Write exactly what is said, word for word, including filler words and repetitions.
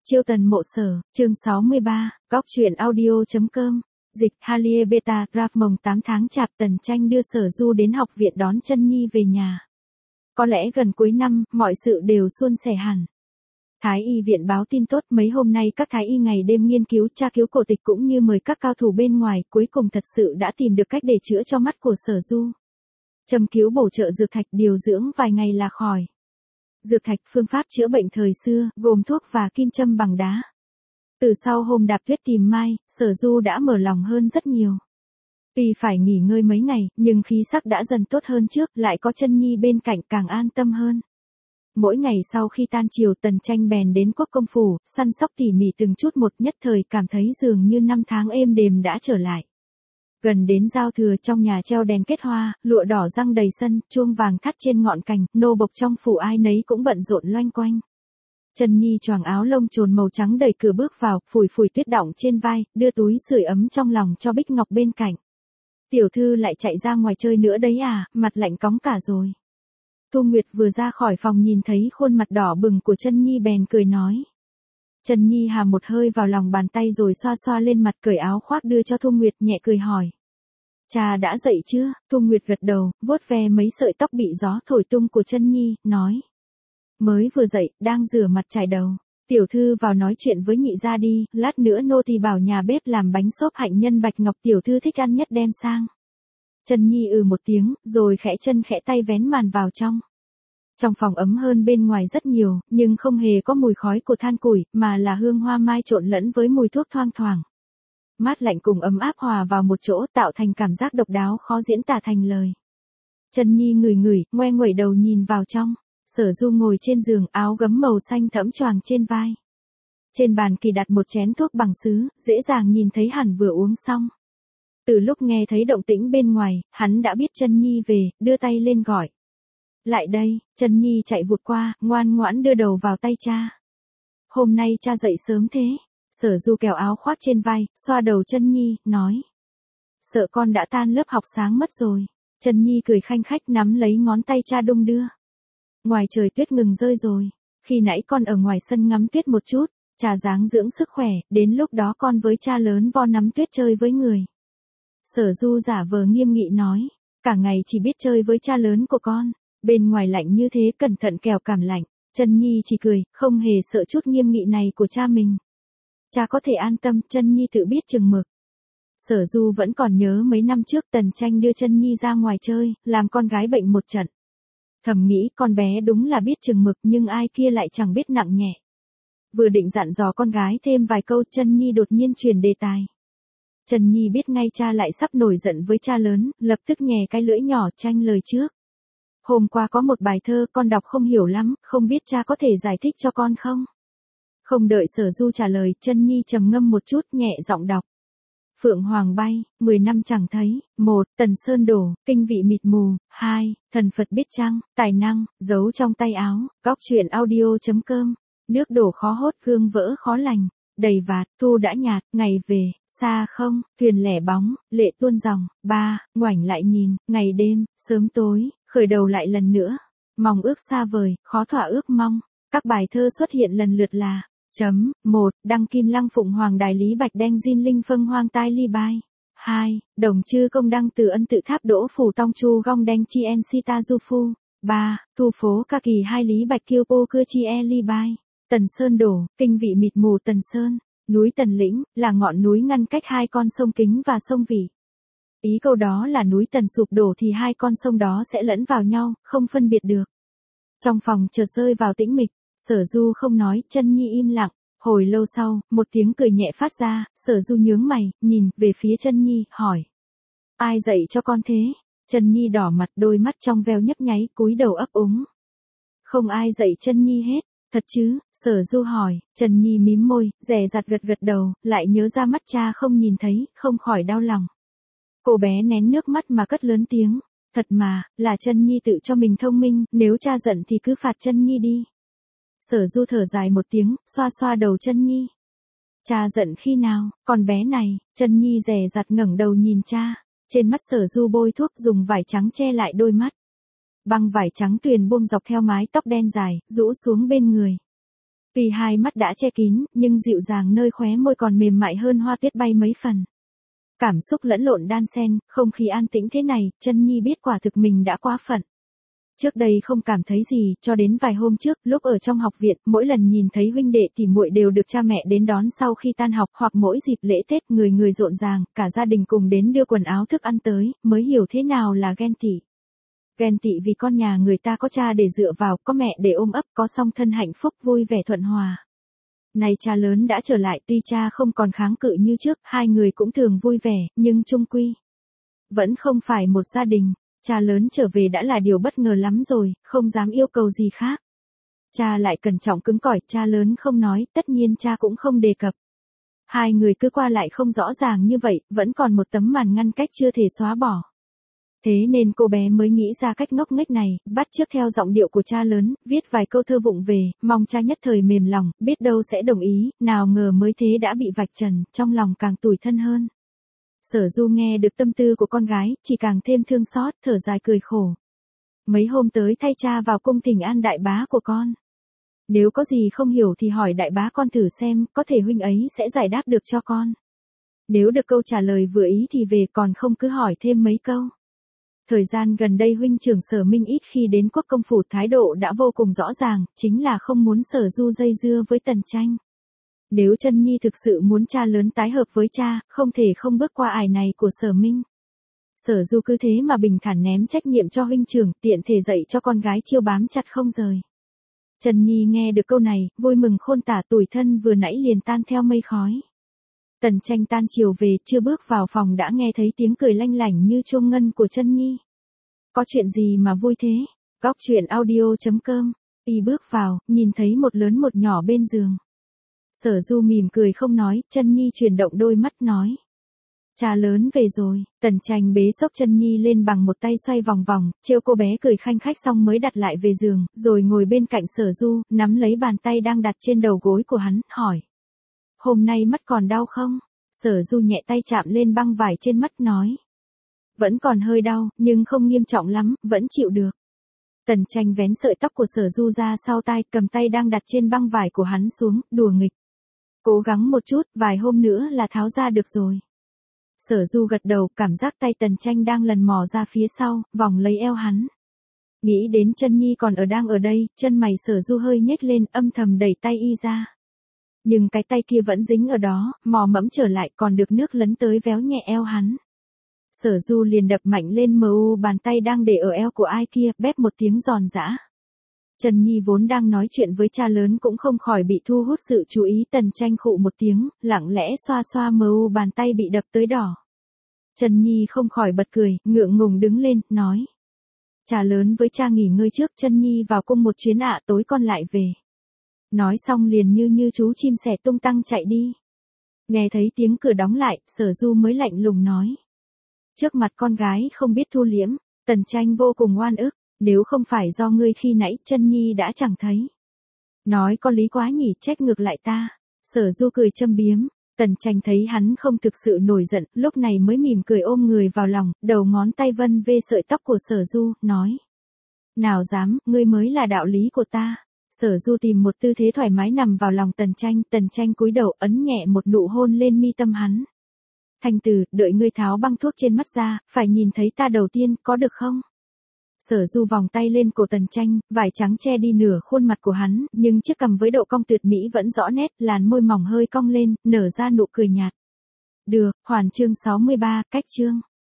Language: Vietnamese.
Chiêu tần mộ sở, chương sáu mươi ba, góc truyện audio.com, dịch Halie Beta, Raf mồng tám tháng chạp Tần Tranh đưa Sở Du đến học viện đón Chân Nhi về nhà. Có lẽ gần cuối năm, mọi sự đều suôn sẻ hẳn. Thái y viện báo tin tốt, mấy hôm nay các thái y ngày đêm nghiên cứu tra cứu cổ tịch cũng như mời các cao thủ bên ngoài, cuối cùng thật sự đã tìm được cách để chữa cho mắt của Sở Du. Châm cứu bổ trợ dược thạch, điều dưỡng vài ngày là khỏi. Dược thạch, phương pháp chữa bệnh thời xưa, gồm thuốc và kim châm bằng đá. Từ sau hôm đạp tuyết tìm Mai, Sở Du đã mở lòng hơn rất nhiều. Tuy phải nghỉ ngơi mấy ngày, nhưng khí sắc đã dần tốt hơn trước, lại có Chân Nhi bên cạnh càng an tâm hơn. Mỗi ngày sau khi tan chiều, Tần Tranh bèn đến Quốc công phủ, săn sóc tỉ mỉ từng chút một, nhất thời cảm thấy dường như năm tháng êm đềm đã trở lại. Gần đến giao thừa, trong nhà treo đèn kết hoa, lụa đỏ răng đầy sân, chuông vàng thắt trên ngọn cành, nô bộc trong phủ ai nấy cũng bận rộn loanh quanh. Chân Nhi choàng áo lông trồn màu trắng đẩy cửa bước vào, phủi phủi tuyết đọng trên vai, đưa túi sưởi ấm trong lòng cho Bích Ngọc bên cạnh. Tiểu thư lại chạy ra ngoài chơi nữa đấy à, mặt lạnh cóng cả rồi. Thu Nguyệt vừa ra khỏi phòng nhìn thấy khuôn mặt đỏ bừng của Chân Nhi bèn cười nói. Chân Nhi hà một hơi vào lòng bàn tay rồi xoa xoa lên mặt, cởi áo khoác đưa cho Thu Nguyệt, nhẹ cười hỏi. Cha đã dậy chưa? Thu Nguyệt gật đầu, vuốt ve mấy sợi tóc bị gió thổi tung của Chân Nhi, nói. Mới vừa dậy, đang rửa mặt chải đầu. Tiểu thư vào nói chuyện với nhị gia đi, lát nữa nô tỳ bảo nhà bếp làm bánh xốp hạnh nhân bạch ngọc tiểu thư thích ăn nhất đem sang. Chân Nhi ừ một tiếng, rồi khẽ chân khẽ tay vén màn vào trong. Trong phòng ấm hơn bên ngoài rất nhiều, nhưng không hề có mùi khói của than củi, mà là hương hoa mai trộn lẫn với mùi thuốc thoang thoảng. Mát lạnh cùng ấm áp hòa vào một chỗ, tạo thành cảm giác độc đáo khó diễn tả thành lời. Chân Nhi ngửi ngửi, ngoe nguẩy đầu nhìn vào trong. Sở Du ngồi trên giường, áo gấm màu xanh thẫm choàng trên vai. Trên bàn kỳ đặt một chén thuốc bằng sứ, dễ dàng nhìn thấy hẳn vừa uống xong. Từ lúc nghe thấy động tĩnh bên ngoài, hắn đã biết Chân Nhi về, đưa tay lên gọi. Lại đây, Chân Nhi chạy vụt qua, ngoan ngoãn đưa đầu vào tay cha. Hôm nay cha dậy sớm thế. Sở Du kéo áo khoác trên vai, xoa đầu Chân Nhi, nói. Sợ con đã tan lớp học sáng mất rồi. Chân Nhi cười khanh khách nắm lấy ngón tay cha đung đưa. Ngoài trời tuyết ngừng rơi rồi. Khi nãy con ở ngoài sân ngắm tuyết một chút, cha dáng dưỡng sức khỏe, đến lúc đó con với cha lớn vo nắm tuyết chơi với người. Sở Du giả vờ nghiêm nghị nói. Cả ngày chỉ biết chơi với cha lớn của con. Bên ngoài lạnh như thế, cẩn thận kẻo cảm lạnh. Chân Nhi chỉ cười, không hề sợ chút nghiêm nghị này của cha mình. Cha có thể an tâm, Chân Nhi tự biết chừng mực. Sở Du vẫn còn nhớ mấy năm trước Tần Tranh đưa Chân Nhi ra ngoài chơi, làm con gái bệnh một trận. Thầm nghĩ con bé đúng là biết chừng mực, nhưng ai kia lại chẳng biết nặng nhẹ. Vừa định dặn dò con gái thêm vài câu, Chân Nhi đột nhiên chuyển đề tài. Chân Nhi biết ngay cha lại sắp nổi giận với cha lớn, lập tức nhè cái lưỡi nhỏ tranh lời trước. Hôm qua có một bài thơ con đọc không hiểu lắm, không biết cha có thể giải thích cho con không? Không đợi Sở Du trả lời, Chân Nhi trầm ngâm một chút, nhẹ giọng đọc. Phượng hoàng bay, mười năm chẳng thấy, một, tần sơn đổ, kinh vị mịt mù, hai, thần Phật biết chăng, tài năng, giấu trong tay áo, góc truyện audio.com, nước đổ khó hốt, gương vỡ khó lành, đầy vạt, thu đã nhạt, ngày về, xa không, thuyền lẻ bóng, lệ tuôn dòng, ba, ngoảnh lại nhìn, ngày đêm, sớm tối, khởi đầu lại lần nữa, mong ước xa vời, khó thỏa ước mong, các bài thơ xuất hiện lần lượt là. Chấm, một, Đăng Kim Lăng Phụng Hoàng Đài Lý Bạch Đen Diên Linh Phân Hoang Tai Ly Bai. hai. Đồng Chư Công Đăng Từ Ân Tự Tháp Đỗ Phủ Tong Chu Gong Đen Chi En Si Ta Du Phu. ba. Thu Phố Ca Kỳ Hai Lý Bạch Kiêu Ô Cưa Chi E Ly Bai. Tần Sơn Đổ, kinh vị mịt mù Tần Sơn. Núi Tần Lĩnh, là ngọn núi ngăn cách hai con sông Kính và sông Vị. Ý câu đó là núi Tần sụp đổ thì hai con sông đó sẽ lẫn vào nhau, không phân biệt được. Trong phòng chợt rơi vào tĩnh mịch. Sở Du không nói, Chân Nhi im lặng. Hồi lâu sau, một tiếng cười nhẹ phát ra, Sở Du nhướng mày, nhìn về phía Chân Nhi, hỏi. Ai dạy cho con thế? Chân Nhi đỏ mặt, đôi mắt trong veo nhấp nháy, cúi đầu ấp úng. Không ai dạy Chân Nhi hết, thật chứ? Sở Du hỏi. Chân Nhi mím môi, dè dặt gật gật đầu, lại nhớ ra mắt cha không nhìn thấy, không khỏi đau lòng. Cô bé nén nước mắt mà cất lớn tiếng. Thật mà, là Chân Nhi tự cho mình thông minh, nếu cha giận thì cứ phạt Chân Nhi đi. Sở Du thở dài một tiếng, xoa xoa đầu Chân Nhi. Cha giận khi nào, con bé này? Chân Nhi dè dặt ngẩng đầu nhìn cha. Trên mắt Sở Du bôi thuốc, dùng vải trắng che lại đôi mắt. Băng vải trắng tuyền buông dọc theo mái tóc đen dài, rũ xuống bên người. Tuy hai mắt đã che kín, nhưng dịu dàng nơi khóe môi còn mềm mại hơn hoa tuyết bay mấy phần. Cảm xúc lẫn lộn đan xen, không khí an tĩnh thế này, Chân Nhi biết quả thực mình đã quá phận. Trước đây không cảm thấy gì, cho đến vài hôm trước, lúc ở trong học viện, mỗi lần nhìn thấy huynh đệ tỉ muội đều được cha mẹ đến đón sau khi tan học, hoặc mỗi dịp lễ Tết người người rộn ràng, cả gia đình cùng đến đưa quần áo thức ăn tới, mới hiểu thế nào là ghen tị. Ghen tị vì con nhà người ta có cha để dựa vào, có mẹ để ôm ấp, có song thân hạnh phúc vui vẻ thuận hòa. Này cha lớn đã trở lại, tuy cha không còn kháng cự như trước, hai người cũng thường vui vẻ, nhưng chung quy vẫn không phải một gia đình. Cha lớn trở về đã là điều bất ngờ lắm rồi, không dám yêu cầu gì khác. Cha lại cẩn trọng cứng cỏi, cha lớn không nói, tất nhiên cha cũng không đề cập. Hai người cứ qua lại không rõ ràng như vậy, vẫn còn một tấm màn ngăn cách chưa thể xóa bỏ. Thế nên cô bé mới nghĩ ra cách ngốc nghếch này, bắt chước theo giọng điệu của cha lớn, viết vài câu thơ vụng về, mong cha nhất thời mềm lòng, biết đâu sẽ đồng ý, nào ngờ mới thế đã bị vạch trần, trong lòng càng tủi thân hơn. Sở Du nghe được tâm tư của con gái, chỉ càng thêm thương xót, thở dài cười khổ. Mấy hôm tới thay cha vào cung thỉnh an đại bá của con. Nếu có gì không hiểu thì hỏi đại bá con thử xem, có thể huynh ấy sẽ giải đáp được cho con. Nếu được câu trả lời vừa ý thì về, còn không cứ hỏi thêm mấy câu. Thời gian gần đây huynh trưởng Sở Minh ít khi đến Quốc công phủ, thái độ đã vô cùng rõ ràng, chính là không muốn Sở Du dây dưa với Tần Tranh. Nếu Chân Nhi thực sự muốn cha lớn tái hợp với cha, không thể không bước qua ải này của Sở Minh. Sở Du cứ thế mà bình thản ném trách nhiệm cho huynh trưởng, tiện thể dạy cho con gái chiêu bám chặt không rời. Chân Nhi nghe được câu này, vui mừng khôn tả, tủi thân vừa nãy liền tan theo mây khói. Tần Tranh tan chiều về, chưa bước vào phòng đã nghe thấy tiếng cười lanh lảnh như chuông ngân của Chân Nhi. Có chuyện gì mà vui thế? Góc truyện audio chấm com. Y bước vào, nhìn thấy một lớn một nhỏ bên giường. Sở Du mỉm cười không nói, Chân Nhi chuyển động đôi mắt nói. Cha lớn về rồi. Tần Tranh bế xốc Chân Nhi lên bằng một tay xoay vòng vòng, trêu cô bé cười khanh khách xong mới đặt lại về giường, rồi ngồi bên cạnh Sở Du, nắm lấy bàn tay đang đặt trên đầu gối của hắn, hỏi. Hôm nay mắt còn đau không? Sở Du nhẹ tay chạm lên băng vải trên mắt nói. Vẫn còn hơi đau, nhưng không nghiêm trọng lắm, vẫn chịu được. Tần Tranh vén sợi tóc của Sở Du ra sau tai, cầm tay đang đặt trên băng vải của hắn xuống, đùa nghịch. Cố gắng một chút, vài hôm nữa là tháo ra được rồi. Sở Du gật đầu, cảm giác tay Tần Tranh đang lần mò ra phía sau, vòng lấy eo hắn. Nghĩ đến Chân Nhi còn ở đang ở đây, chân mày Sở Du hơi nhếch lên, âm thầm đẩy tay y ra. Nhưng cái tay kia vẫn dính ở đó, mò mẫm trở lại, còn được nước lấn tới véo nhẹ eo hắn. Sở Du liền đập mạnh lên mờ u bàn tay đang để ở eo của ai kia, bép một tiếng giòn giã. Chân Nhi vốn đang nói chuyện với cha lớn cũng không khỏi bị thu hút sự chú ý. Tần Tranh khụ một tiếng, lặng lẽ xoa xoa mờ u bàn tay bị đập tới đỏ. Chân Nhi không khỏi bật cười, ngượng ngùng đứng lên, nói. Cha lớn với cha nghỉ ngơi trước, Chân Nhi vào cung một chuyến ạ, tối con lại về. Nói xong liền như như chú chim sẻ tung tăng chạy đi. Nghe thấy tiếng cửa đóng lại, Sở Du mới lạnh lùng nói. Trước mặt con gái không biết thu liễm. Tần Tranh vô cùng oan ức. Nếu không phải do ngươi khi nãy, Chân Nhi đã chẳng thấy. Nói có lý quá nhỉ, trách ngược lại ta. Sở Du cười châm biếm. Tần Tranh thấy hắn không thực sự nổi giận, lúc này mới mỉm cười ôm người vào lòng, đầu ngón tay vân vê sợi tóc của Sở Du, nói. Nào dám, ngươi mới là đạo lý của ta. Sở Du tìm một tư thế thoải mái nằm vào lòng Tần Tranh, Tần Tranh cúi đầu ấn nhẹ một nụ hôn lên mi tâm hắn. Thanh Từ, đợi ngươi tháo băng thuốc trên mắt ra, phải nhìn thấy ta đầu tiên, có được không? Sở Du vòng tay lên cổ Tần Tranh, vải trắng che đi nửa khuôn mặt của hắn, nhưng chiếc cằm với độ cong tuyệt mỹ vẫn rõ nét, làn môi mỏng hơi cong lên, nở ra nụ cười nhạt. Được, hoàn chương sáu mươi ba, cách chương.